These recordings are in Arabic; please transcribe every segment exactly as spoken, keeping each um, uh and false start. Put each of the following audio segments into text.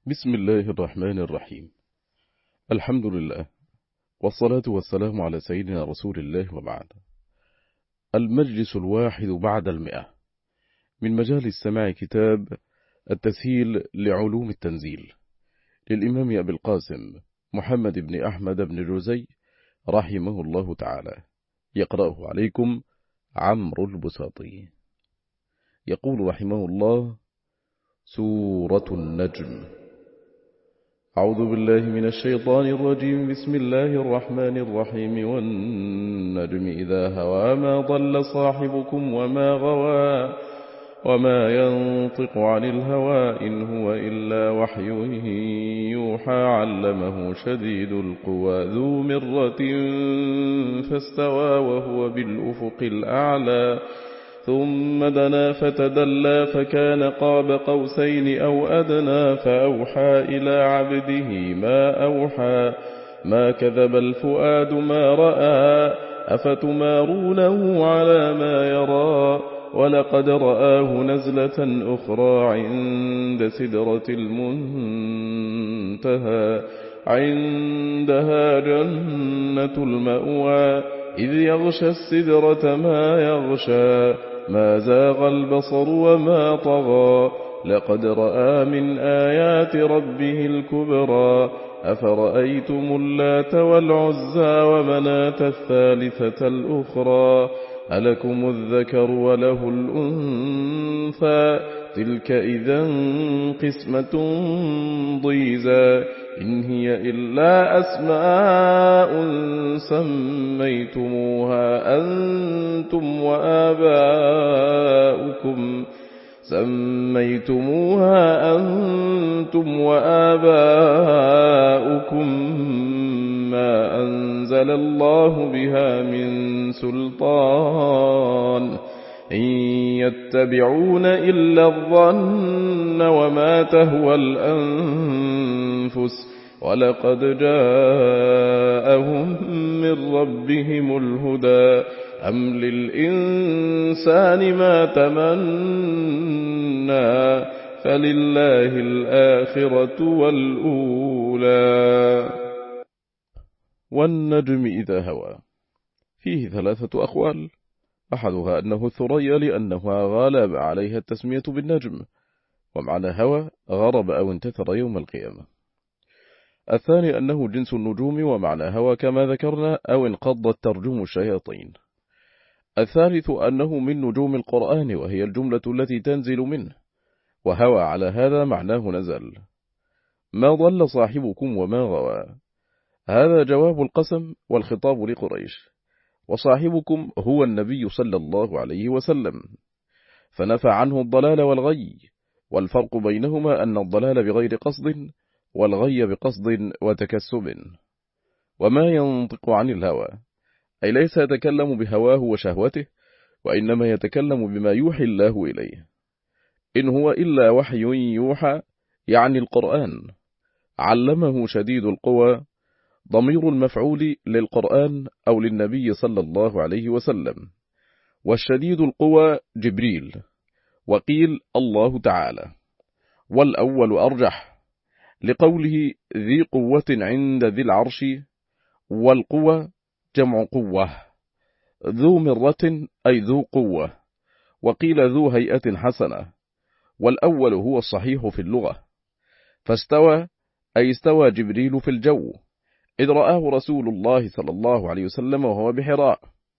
بسم الله الرحمن الرحيم. الحمد لله والصلاة والسلام على سيدنا رسول الله وبعد. المجلس الواحد بعد المئة من مجال السماع كتاب التسهيل لعلوم التنزيل للإمام أبي القاسم محمد بن أحمد بن جوزي رحمه الله تعالى، يقرأه عليكم عمرو البساطي. يقول رحمه الله: سورة النجم. أعوذ بالله من الشيطان الرجيم. بسم الله الرحمن الرحيم. والنجم إذا هوى ما ضل صاحبكم وما غوى وما ينطق عن الهوى إن هو إلا وحي يوحى علمه شديد القوى ذو مرة فاستوى وهو بالأفق الأعلى ثم دنا فتدلى فكان قاب قوسين أو أدنى فأوحى إلى عبده ما أوحى ما كذب الفؤاد ما رأى أفتمارونه على ما يرى ولقد رآه نزلة أخرى عند سدرة المنتهى عندها جنة المأوى إذ يغشى السدرة ما يغشى ما زاغ البصر وما طغى لقد رأى من آيات ربه الكبرى أفرأيتم اللات والعزى ومناة الثالثة الأخرى ألكم الذكر وله الأنثى تلك إذا قسمة ضيزى إن هي إلا أسماء سميتموها أنتم وآباؤكم سميتموها أنتم وآباؤكم ما أنزل الله بها من سلطان إن يتبعون إلا الظن وما تهوى الأنفس ولقد جاءهم من ربهم الهدى أم للإنسان ما تمنى فلله الآخرة والأولى. والنجم إذا هوى فيه ثلاثة أقوال، أحدها أنه الثريا لأنها غالب عليها التسمية بالنجم، ومعنى هوى غرب أو انتثر يوم القيامة. الثاني أنه جنس النجوم ومعنى هوى كما ذكرنا أو انقضت ترجم الشياطين. الثالث أنه من نجوم القرآن وهي الجملة التي تنزل منه، وهوى على هذا معناه نزل. ما ضل صاحبكم وما غوى، هذا جواب القسم والخطاب لقريش، وصاحبكم هو النبي صلى الله عليه وسلم، فنفى عنه الضلال والغي، والفرق بينهما أن الضلال بغير قصد والغي بقصد وتكسب. وما ينطق عن الهوى أي ليس يتكلم بهواه وشهوته، وإنما يتكلم بما يوحي الله إليه. إن هو إلا وحي يوحى يعني القرآن. علمه شديد القوى ضمير المفعول للقرآن أو للنبي صلى الله عليه وسلم، والشديد القوى جبريل، وقيل الله تعالى، والأول أرجح لقوله ذي قوة عند ذي العرش، والقوة جمع قوة، ذو مرة أي ذو قوة، وقيل ذو هيئة حسنة، والأول هو الصحيح في اللغة. فاستوى أي استوى جبريل في الجو إذ رآه رسول الله صلى الله عليه وسلم وهو بحراء.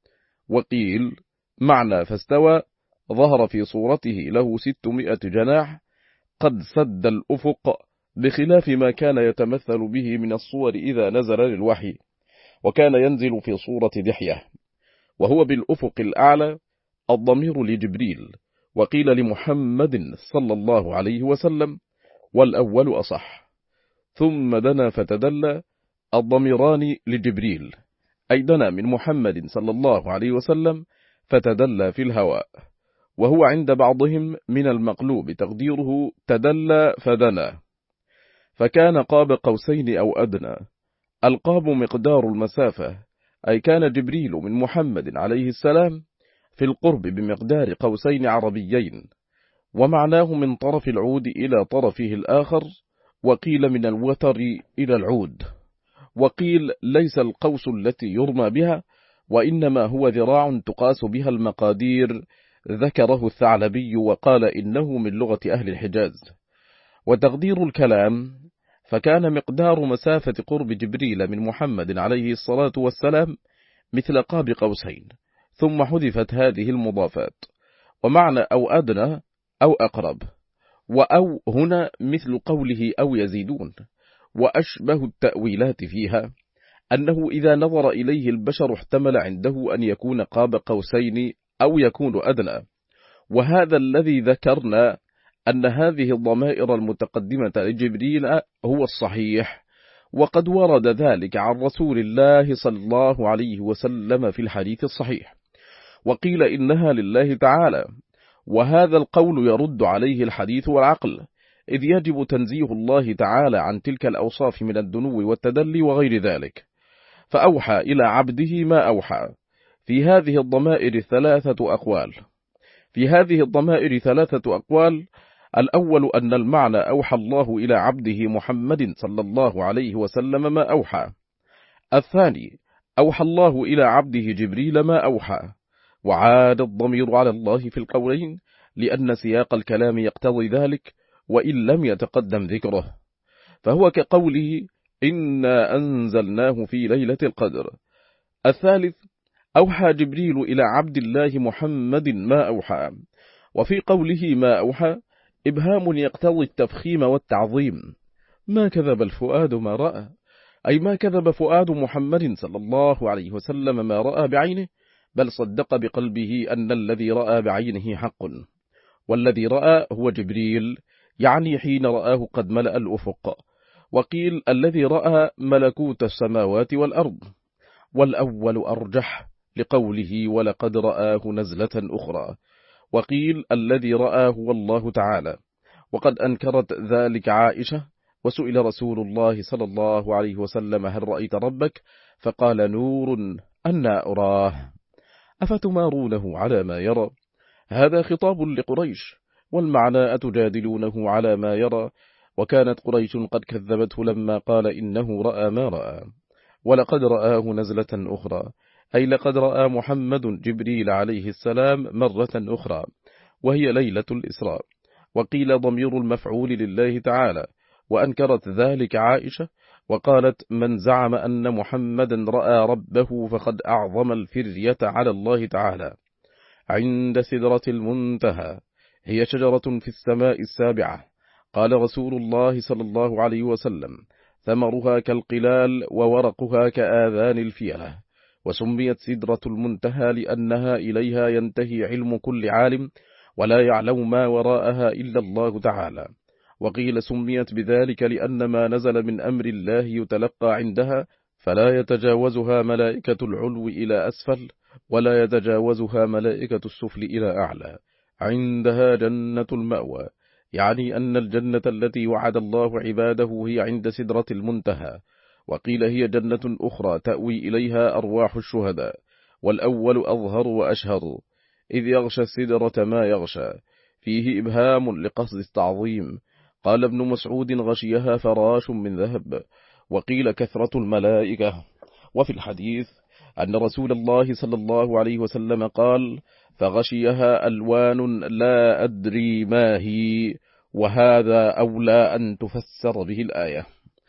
وقيل معنى فاستوى ظهر في صورته له ستمائة جناح قد سد الأفق، بخلاف ما كان يتمثل به من الصور إذا نزل للوحي، وكان ينزل في صورة دحية، وهو بالأفق الأعلى. الضمير لجبريل، وقيل لمحمد صلى الله عليه وسلم، والأول أصح. ثم دنا فتدلى، الضميران لجبريل أي دنا من محمد صلى الله عليه وسلم فتدلى في الهواء، وهو عند بعضهم من المقلوب تقديره تدلى فدنا. فكان قاب قوسين أو أدنى، القاب مقدار المسافة، أي كان جبريل من محمد عليه السلام في القرب بمقدار قوسين عربيين، ومعناه من طرف العود إلى طرفه الآخر وقيل من الوتر إلى العود، وقيل ليس القوس التي يرمى بها، وإنما هو ذراع تقاس بها المقادير، ذكره الثعلبي وقال إنه من لغة أهل الحجاز. وتقدير الكلام فكان مقدار مسافة قرب جبريل من محمد عليه الصلاة والسلام مثل قاب قوسين، ثم حذفت هذه المضافات، ومعنى أو أدنى أو أقرب، وأو هنا مثل قوله أو يزيدون. وأشبه التأويلات فيها أنه إذا نظر إليه البشر احتمل عنده أن يكون قاب قوسين أو يكون أدنى، وهذا الذي ذكرنا أن هذه الضمائر المتقدمة لجبريل هو الصحيح، وقد ورد ذلك عن رسول الله صلى الله عليه وسلم في الحديث الصحيح. وقيل إنها لله تعالى، وهذا القول يرد عليه الحديث والعقل، إذ يجب تنزيه الله تعالى عن تلك الأوصاف من الدنو والتدلي وغير ذلك. فأوحى إلى عبده ما أوحى. في هذه الضمائر ثلاثة أقوال في هذه الضمائر ثلاثة أقوال الأول أن المعنى أوحى الله إلى عبده محمد صلى الله عليه وسلم ما أوحى. الثاني أوحى الله إلى عبده جبريل ما أوحى. وعاد الضمير على الله في القولين لأن سياق الكلام يقتضي ذلك وإن لم يتقدم ذكره، فهو كقوله إنا أنزلناه في ليلة القدر. الثالث أوحى جبريل إلى عبد الله محمد ما أوحى. وفي قوله ما أوحى إبهام يقتضي التفخيم والتعظيم، ما كذب الفؤاد ما رأى، أي ما كذب فؤاد محمد صلى الله عليه وسلم ما رأى بعينه، بل صدق بقلبه أن الذي رأى بعينه حق. والذي رأى هو جبريل، يعني حين رآه قد ملأ الأفق. وقيل الذي رأى ملكوت السماوات والأرض. والأول أرجح لقوله ولقد رآه نزلة أخرى. وقيل الذي رآه هو الله تعالى، وقد أنكرت ذلك عائشة، وسئل رسول الله صلى الله عليه وسلم هل رأيت ربك؟ فقال نور أنا أراه، أفتمارونه على ما يرى. هذا خطاب لقريش، والمعنى أتجادلونه على ما يرى، وكانت قريش قد كذبته لما قال إنه رأى ما رأى. ولقد رآه نزلة أخرى، أي لقد رأى محمد جبريل عليه السلام مرة أخرى، وهي ليلة الإسراء. وقيل ضمير المفعول لله تعالى، وأنكرت ذلك عائشة، وقالت من زعم أن محمدا رأى ربه فقد أعظم الفرية على الله تعالى. عند سدرة المنتهى، هي شجرة في السماء السابعة. قال رسول الله صلى الله عليه وسلم ثمرها كالقلال وورقها كآذان الفيلة. وسميت سدرة المنتهى لأنها إليها ينتهي علم كل عالم، ولا يعلم ما وراءها إلا الله تعالى. وقيل سميت بذلك لأن ما نزل من أمر الله يتلقى عندها، فلا يتجاوزها ملائكة العلو إلى أسفل، ولا يتجاوزها ملائكة السفل إلى أعلى. عندها جنة المأوى، يعني أن الجنة التي وعد الله عباده هي عند سدرة المنتهى. وقيل هي جنة أخرى تأوي إليها أرواح الشهداء، والأول أظهر وأشهر، إذ يغشى السدرة ما يغشى، فيه إبهام لقصد التعظيم. قال ابن مسعود غشيها فراش من ذهب. وقيل كثرة الملائكة. وفي الحديث أن رسول الله صلى الله عليه وسلم قال فغشيها ألوان لا أدري ما هي، وهذا أولى أن تفسر به الآية.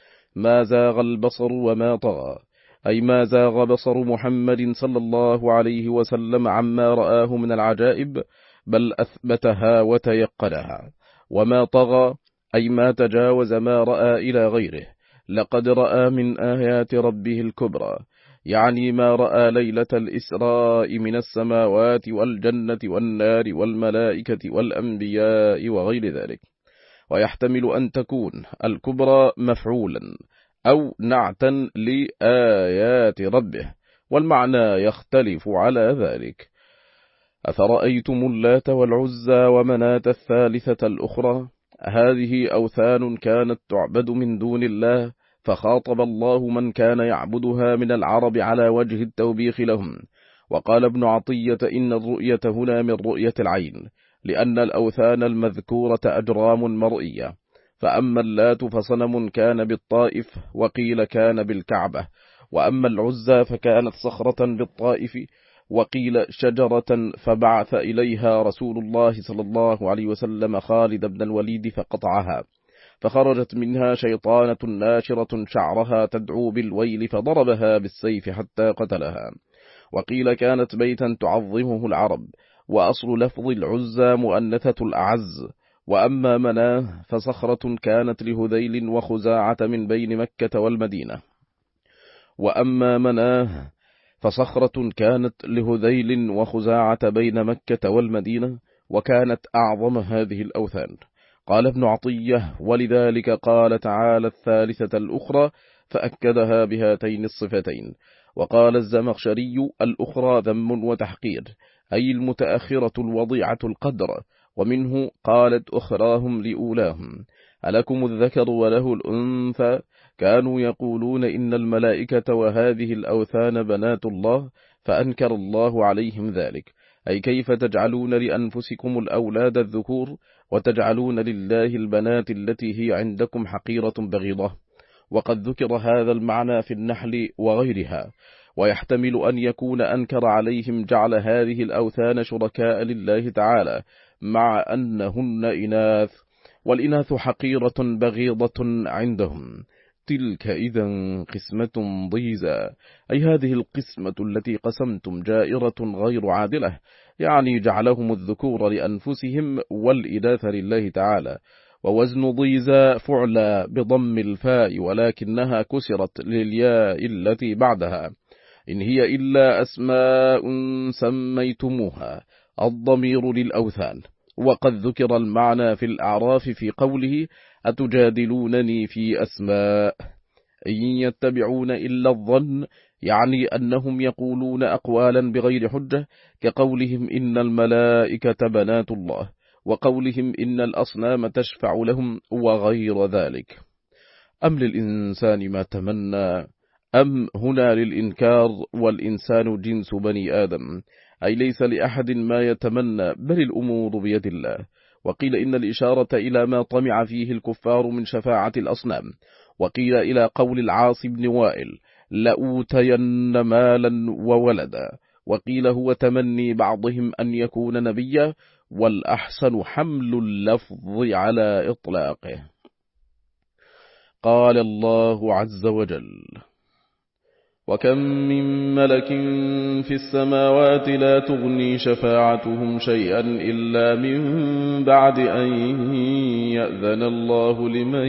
ما زاغ البصر وما طغى، أي ما زاغ بصر محمد صلى الله عليه وسلم عما رآه من العجائب، بل أثبتها وتيقنها. وما طغى أي ما تجاوز ما رأى إلى غيره. لقد رأى من آيات ربه الكبرى، يعني ما رأى ليلة الإسراء من السماوات والجنة والنار والملائكة والأنبياء وغير ذلك. ويحتمل أن تكون الكبرى مفعولا أو نعتا لآيات ربه، والمعنى يختلف على ذلك. أفرأيتم اللات والعزى ومناة الثالثة الأخرى، هذه أوثان كانت تعبد من دون الله، فخاطب الله من كان يعبدها من العرب على وجه التوبيخ لهم. وقال ابن عطية إن الرؤية هنا من رؤية العين، لأن الأوثان المذكورة أجرام مرئية، فأما اللات فصنم كان بالطائف وقيل كان بالكعبة، وأما العزى فكانت صخرة بالطائف وقيل شجرة، فبعث إليها رسول الله صلى الله عليه وسلم خالد بن الوليد فقطعها، فخرجت منها شيطانة ناشرة شعرها تدعو بالويل فضربها بالسيف حتى قتلها. وقيل كانت بيتا تعظمه العرب، وأصل لفظ العزى مؤنثة الأعز. وأما مناه فصخرة كانت لهذيل وخزاعة من بين مكة والمدينة. وأما مناه فصخرة كانت لهذيل وخزاعة بين مكة والمدينة، وكانت أعظم هذه الأوثان. قال ابن عطية: ولذلك قال تعالى الثالثة الأخرى، فأكدها بهاتين الصفتين. وقال الزمخشري: الأخرى ذم وتحقير، أي المتأخرة الوضيعة القدر. ومنه قالت أخراهم لأولاهم: ألكم الذكر وله الأنثى؟ كانوا يقولون إن الملائكة وهذه الأوثان بنات الله، فأنكر الله عليهم ذلك، أي كيف تجعلون لأنفسكم الأولاد الذكور وتجعلون لله البنات التي هي عندكم حقيرة بغيضة. وقد ذكر هذا المعنى في النحل وغيرها، ويحتمل أن يكون أنكر عليهم جعل هذه الأوثان شركاء لله تعالى مع أنهن إناث، والإناث حقيرة بغيضة عندهم. تلك إذا قسمة ضيزى، أي هذه القسمة التي قسمتم جائرة غير عادلة، يعني جعلهم الذكور لأنفسهم والإناث لله تعالى. ووزن ضيزى فعلى بضم الفاء، ولكنها كسرت للياء التي بعدها، إن هي إلا أسماء سميتموها، الضمير للأوثان. وقد ذكر المعنى في الأعراف في قوله: أتجادلونني في أسماء، إن يتبعون إلا الظن، يعني أنهم يقولون أقوالا بغير حجة، كقولهم إن الملائكة بنات الله، وقولهم إن الأصنام تشفع لهم، وغير ذلك. أم للإنسان ما تمنى، أم هنا للإنكار، والإنسان جنس بني آدم، أي ليس لأحد ما يتمنى، بل الأمور بيد الله. وقيل إن الإشارة إلى ما طمع فيه الكفار من شفاعة الأصنام. وقيل إلى قول العاص بن وائل: لأوتين مالا وولدا. وقيل هو تمني بعضهم أن يكون نبيا، والأحسن حمل اللفظ على إطلاقه. قال الله عز وجل: وكم من ملك في السماوات لا تغني شفاعتهم شيئا إلا من بعد أن يأذن الله لمن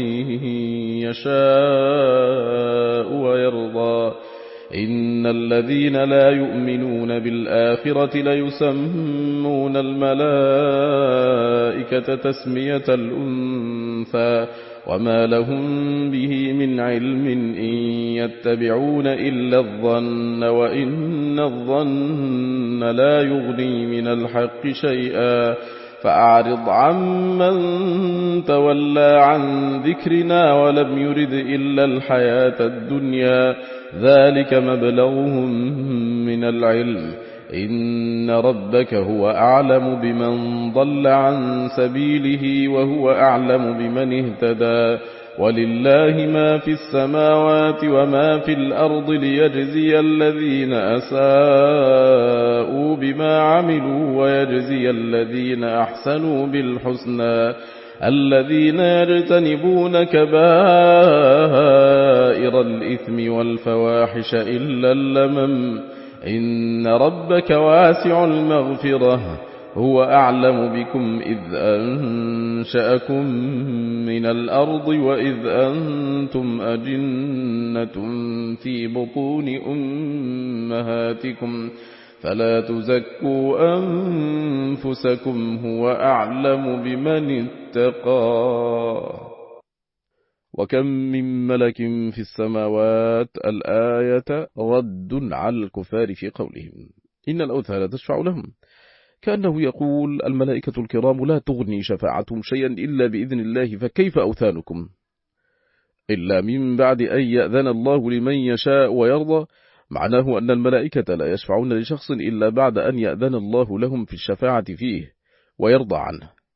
يشاء ويرضى. إن الذين لا يؤمنون بالآخرة ليسمون الملائكة تسمية الأنثى، وما لهم به من علم، إن يتبعون إلا الظن، وإن الظن لا يغني من الحق شيئا. فأعرض عمن تولى عن ذكرنا ولم يرد إلا الحياة الدنيا، ذلك مبلغهم من العلم، إن ربك هو أعلم بمن ضل عن سبيله وهو أعلم بمن اهتدى. ولله ما في السماوات وما في الأرض ليجزي الذين أساءوا بما عملوا ويجزي الذين أحسنوا بالحسنى، الذين يجتنبون كبائر الإثم والفواحش إلا اللمم، إن ربك واسع المغفرة، هو أعلم بكم إذ أنشأكم من الأرض وإذ أنتم أجنة في بطون أمهاتكم، فلا تزكوا أنفسكم، هو أعلم بمن اتقى. وكم من ملك في السماوات، الآية رد على الكفار في قولهم إن الأوثان تشفع لهم، كأنه يقول الملائكة الكرام لا تغني شفاعتهم شيئا إلا بإذن الله، فكيف أوثانكم؟ إلا من بعد أن يأذن الله لمن يشاء ويرضى، معناه أن الملائكة لا يشفعون لشخص إلا بعد أن يأذن الله لهم في الشفاعة فيه ويرضى عنه.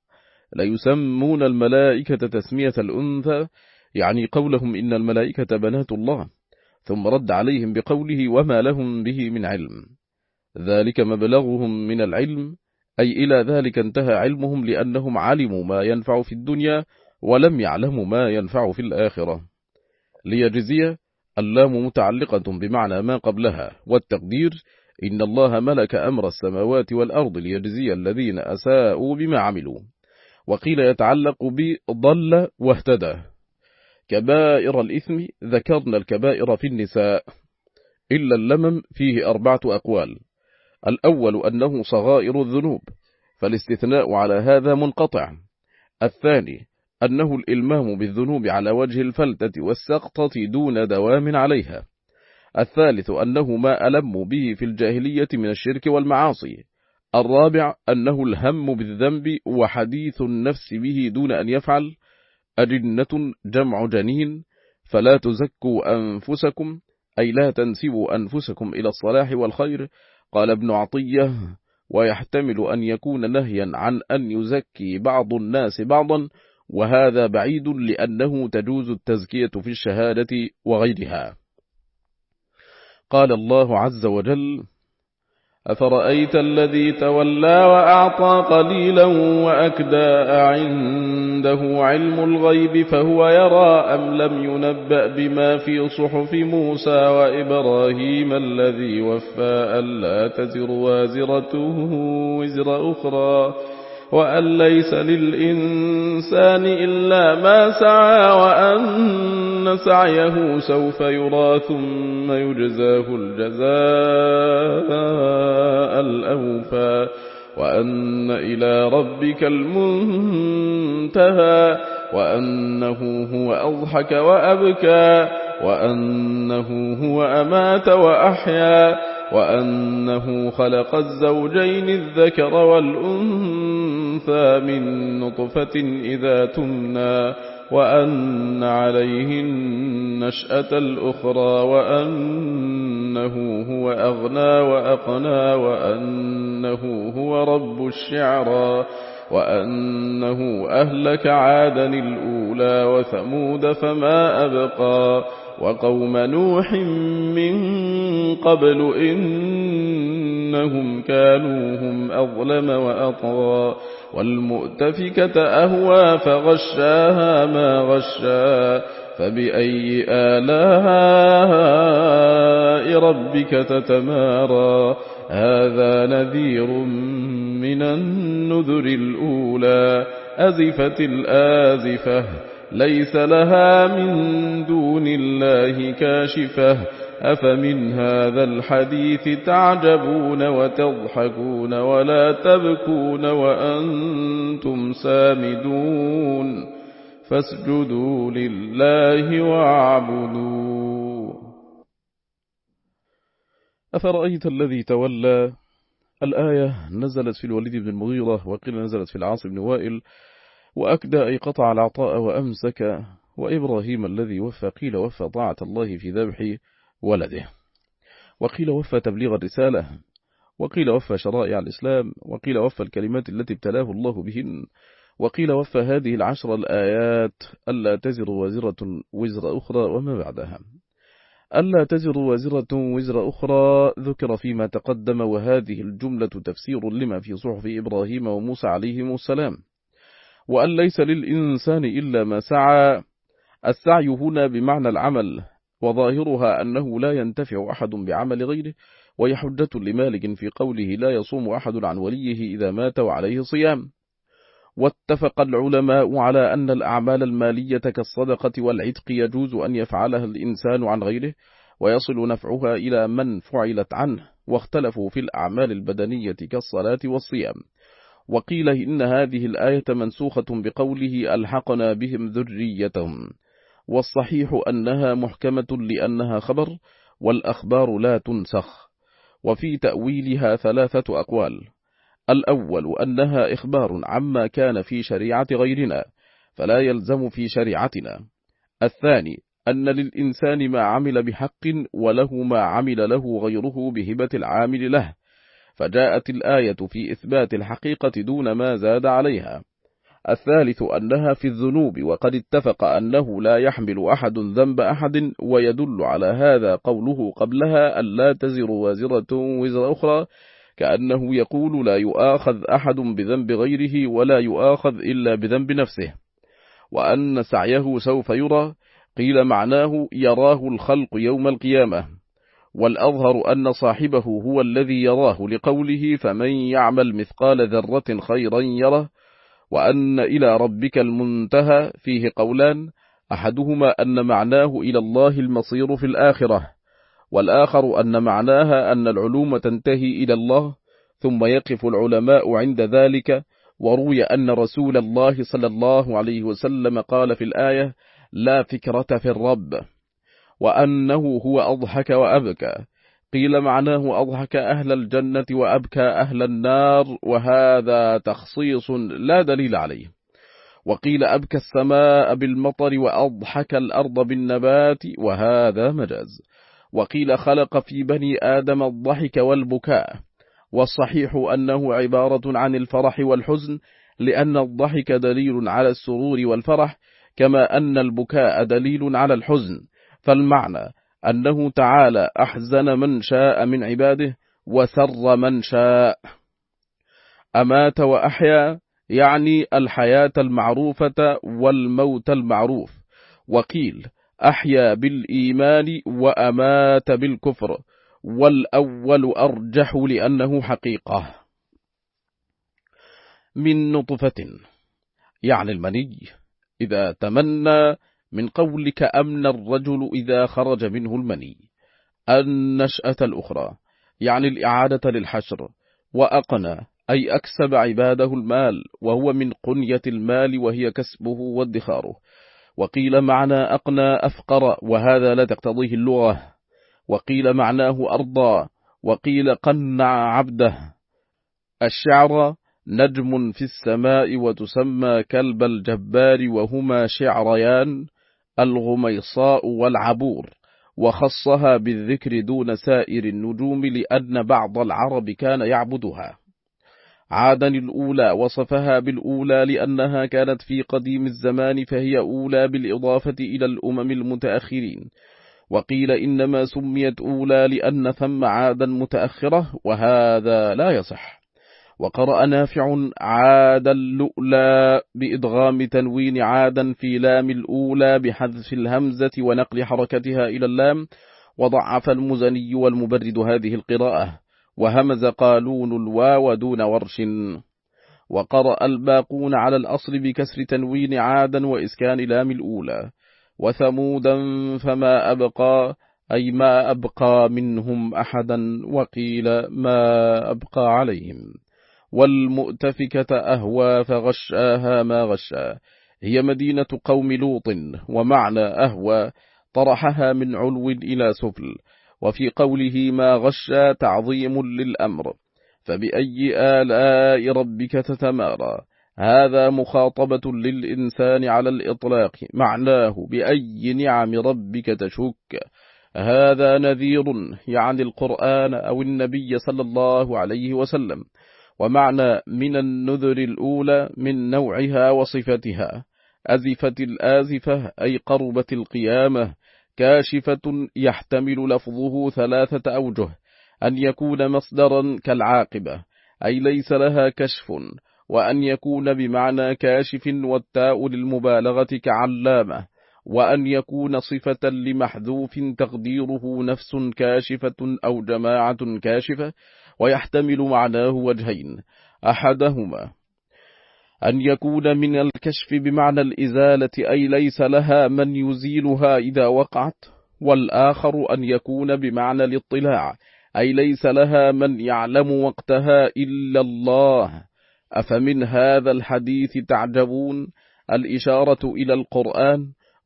ليسمون الملائكة تسمية الأنثى، يعني قولهم إن الملائكة بنات الله، ثم رد عليهم بقوله وما لهم به من علم. ذلك مبلغهم من العلم، أي إلى ذلك انتهى علمهم، لأنهم علموا ما ينفع في الدنيا ولم يعلموا ما ينفع في الآخرة. ليجزي، اللام متعلقة بمعنى ما قبلها، والتقدير إن الله ملك أمر السماوات والأرض ليجزي الذين أساءوا بما عملوا. وقيل يتعلق بضل واهتدى. كبائر الإثم، ذكرنا الكبائر في النساء، إلا اللمم فيه أربعة أقوال. الأول أنه صغائر الذنوب، فالاستثناء على هذا منقطع. الثاني أنه الإلمام بالذنوب على وجه الفلتة والسقطة دون دوام عليها. الثالث أنه ما ألموا به في الجاهلية من الشرك والمعاصي. الرابع أنه الهم بالذنب وحديث النفس به دون أن يفعل. أجنة جمع جنين، فلا تزكوا أنفسكم، أي لا تنسبوا أنفسكم إلى الصلاح والخير. قال ابن عطية ويحتمل أن يكون نهيا عن أن يزكي بعض الناس بعضا، وهذا بعيد لأنه تجوز التزكية في الشهادة وغيرها. قال الله عز وجل أفرأيت الذي تولى وأعطى قليلا وأكدى عنده علم الغيب فهو يرى أم لم ينبأ بما في صحف موسى وإبراهيم الذي وفى ألا تزر وازرة وزر أخرى وأن ليس للإنسان إلا ما سعى وأن سعيه سوف يرى ثم يجزاه الجزاء الأوفى وأن إلى ربك المنتهى وأنه هو أضحك وأبكى وأنه هو أمات وأحيا وأنه خلق الزوجين الذكر والأنثى من نطفة إذا تمنى وأن عليه النشأة الأخرى وأنه هو أغنى وأقنى وأنه هو رب الشعرى وأنه أهلك عادا الأولى وثمود فما أبقى وقوم نوح من قبل إنهم كانوا هم أظلم وأطغى والمؤتفكة أهوى فغشاها ما غشا فبأي آلاء ربك تتمارى هذا نذير من النذر الأولى أزفت الآزفة ليس لها من دون الله كاشفة أفمن هذا الحديث تعجبون وتضحكون ولا تبكون وأنتم سامدون فاسجدوا لله واعبدوا. أفرأيت الذي تولى. الآية نزلت في الوليد بن المغيرة، وقيل نزلت في العاص بن وائل، وأكدى أي قطع العطاء وأمسك، وإبراهيم الذي وفى قيل وفى طاعة الله في ذبح ولده، وقيل وفى تبليغ الرسالة، وقيل وفى شرائع الإسلام، وقيل وفى الكلمات التي ابتلاه الله بهن، وقيل وفى هذه العشر الآيات ألا تزر وازرة وزر أخرى وما بعدها. ألا تزر وازرة وزر أخرى ذكر فيما تقدم، وهذه الجملة تفسير لما في صحف إبراهيم وموسى عليهم السلام. وأن ليس للإنسان إلا ما سعى. السعي هنا بمعنى العمل، وظاهرها أنه لا ينتفع أحد بعمل غيره، وهي حجة لمالك في قوله لا يصوم أحد عن وليه إذا مات وعليه صيام. واتفق العلماء على أن الأعمال المالية كالصدقة والعتق يجوز أن يفعلها الإنسان عن غيره ويصل نفعها إلى من فعلت عنه، واختلفوا في الأعمال البدنية كالصلاة والصيام. وقيل إن هذه الآية منسوخة بقوله ألحقنا بهم ذريتهم، والصحيح أنها محكمة لأنها خبر، والأخبار لا تنسخ. وفي تأويلها ثلاثة أقوال. الأول أنها إخبار عما كان في شريعة غيرنا فلا يلزم في شريعتنا. الثاني أن للإنسان ما عمل بحق وله ما عمل له غيره بهبة العامل له، فجاءت الآية في إثبات الحقيقة دون ما زاد عليها. الثالث أنها في الذنوب، وقد اتفق أنه لا يحمل أحد ذنب أحد، ويدل على هذا قوله قبلها ألا تزر وازرة وزر أخرى، كأنه يقول لا يؤاخذ أحد بذنب غيره ولا يؤاخذ إلا بذنب نفسه. وأن سعيه سوف يرى، قيل معناه يراه الخلق يوم القيامة، والأظهر أن صاحبه هو الذي يراه لقوله فمن يعمل مثقال ذرة خيرا يره. وأن إلى ربك المنتهى فيه قولان، أحدهما أن معناه إلى الله المصير في الآخرة، والآخر أن معناها أن العلوم تنتهي إلى الله ثم يقف العلماء عند ذلك. وروي أن رسول الله صلى الله عليه وسلم قال في الآية لا فكرة في الرب، وأنه هو أضحك وأبكى. قيل معناه أضحك أهل الجنة وأبكى أهل النار، وهذا تخصيص لا دليل عليه. وقيل أبكى السماء بالمطر وأضحك الأرض بالنبات، وهذا مجاز. وقيل خلق في بني آدم الضحك والبكاء، والصحيح أنه عبارة عن الفرح والحزن، لأن الضحك دليل على السرور والفرح، كما أن البكاء دليل على الحزن. فالمعنى أنه تعالى أحزن من شاء من عباده وسر من شاء. أمات وأحيا يعني الحياة المعروفة والموت المعروف. وقيل أحيا بالإيمان وأمات بالكفر، والأول أرجح لأنه حقيقة. من نطفة يعني المني إذا تمنى، من قولك أمن الرجل إذا خرج منه المني. النشأة الأخرى يعني الإعادة للحشر. وأقنى أي أكسب عباده المال، وهو من قنية المال وهي كسبه وادخاره. وقيل معنى أقنى أفقر، وهذا لا تقتضيه اللغة. وقيل معناه أرضى، وقيل قنع عبده. الشعر نجم في السماء، وتسمى كلب الجبار، وهما شعريان الغميصاء والعبور، وخصها بالذكر دون سائر النجوم لأن بعض العرب كان يعبدها. عادا الأولى وصفها بالأولى لأنها كانت في قديم الزمان، فهي أولى بالإضافة إلى الأمم المتأخرين. وقيل إنما سميت أولى لأن ثم عادا متأخرة، وهذا لا يصح. وقرأ نافع عاد اللؤلى بإدغام تنوين عادا في لام الأولى بحذف الهمزة ونقل حركتها إلى اللام. وضعف المزني والمبرد هذه القراءة، وهمز قالون الواو دون ورش. وقرأ الباقون على الأصل بكسر تنوين عادا وإسكان لام الأولى. وثمودا فما أبقى أي ما أبقى منهم أحدا، وقيل ما أبقى عليهم. والمؤتفكة أهوى فغشاها ما غشا، هي مدينة قوم لوط. ومعنى أهوى طرحها من علو إلى سفل. وفي قوله ما غشا تعظيم للأمر، فبأي آلاء ربك تتمارى، هذا مخاطبة للإنسان على الإطلاق، معناه بأي نعم ربك تشك. هذا نذير يعني القرآن أو النبي صلى الله عليه وسلم. ومعنى من النذر الأولى من نوعها وصفتها. أزفت الآزفة أي قربت القيامة. كاشفة يحتمل لفظه ثلاثة أوجه: أن يكون مصدرا كالعاقبة أي ليس لها كشف، وأن يكون بمعنى كاشف والتاء للمبالغة كعلامة، وأن يكون صفة لمحذوف تقديره نفس كاشفة أو جماعة كاشفة. ويحتمل معناه وجهين: أحدهما أن يكون من الكشف بمعنى الإزالة أي ليس لها من يزيلها إذا وقعت، والآخر أن يكون بمعنى الاطلاع أي ليس لها من يعلم وقتها إلا الله. أفمن هذا الحديث تعجبون، الإشارة إلى القرآن،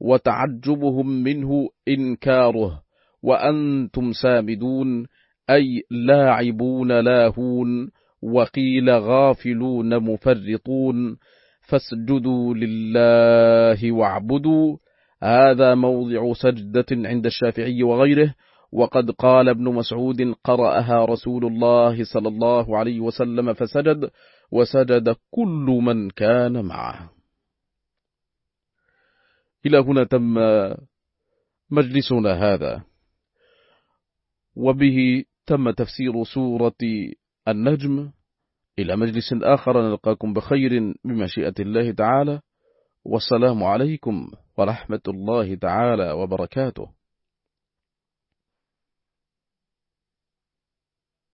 وتعجبهم منه إنكاره. وأنتم سامدون أي لاعبون لاهون. وقيل غافلون مفرطون. فاسجدوا لله واعبدوا، هذا موضع سجدة عند الشافعي وغيره. وقد قال ابن مسعود قرأها رسول الله صلى الله عليه وسلم فسجد، وسجد كل من كان معه. إلى هنا تم مجلسنا هذا، وبه تم تفسير سورة النجم. إلى مجلس آخر نلقاكم بخير بمشيئة الله تعالى، والسلام عليكم ورحمة الله تعالى وبركاته.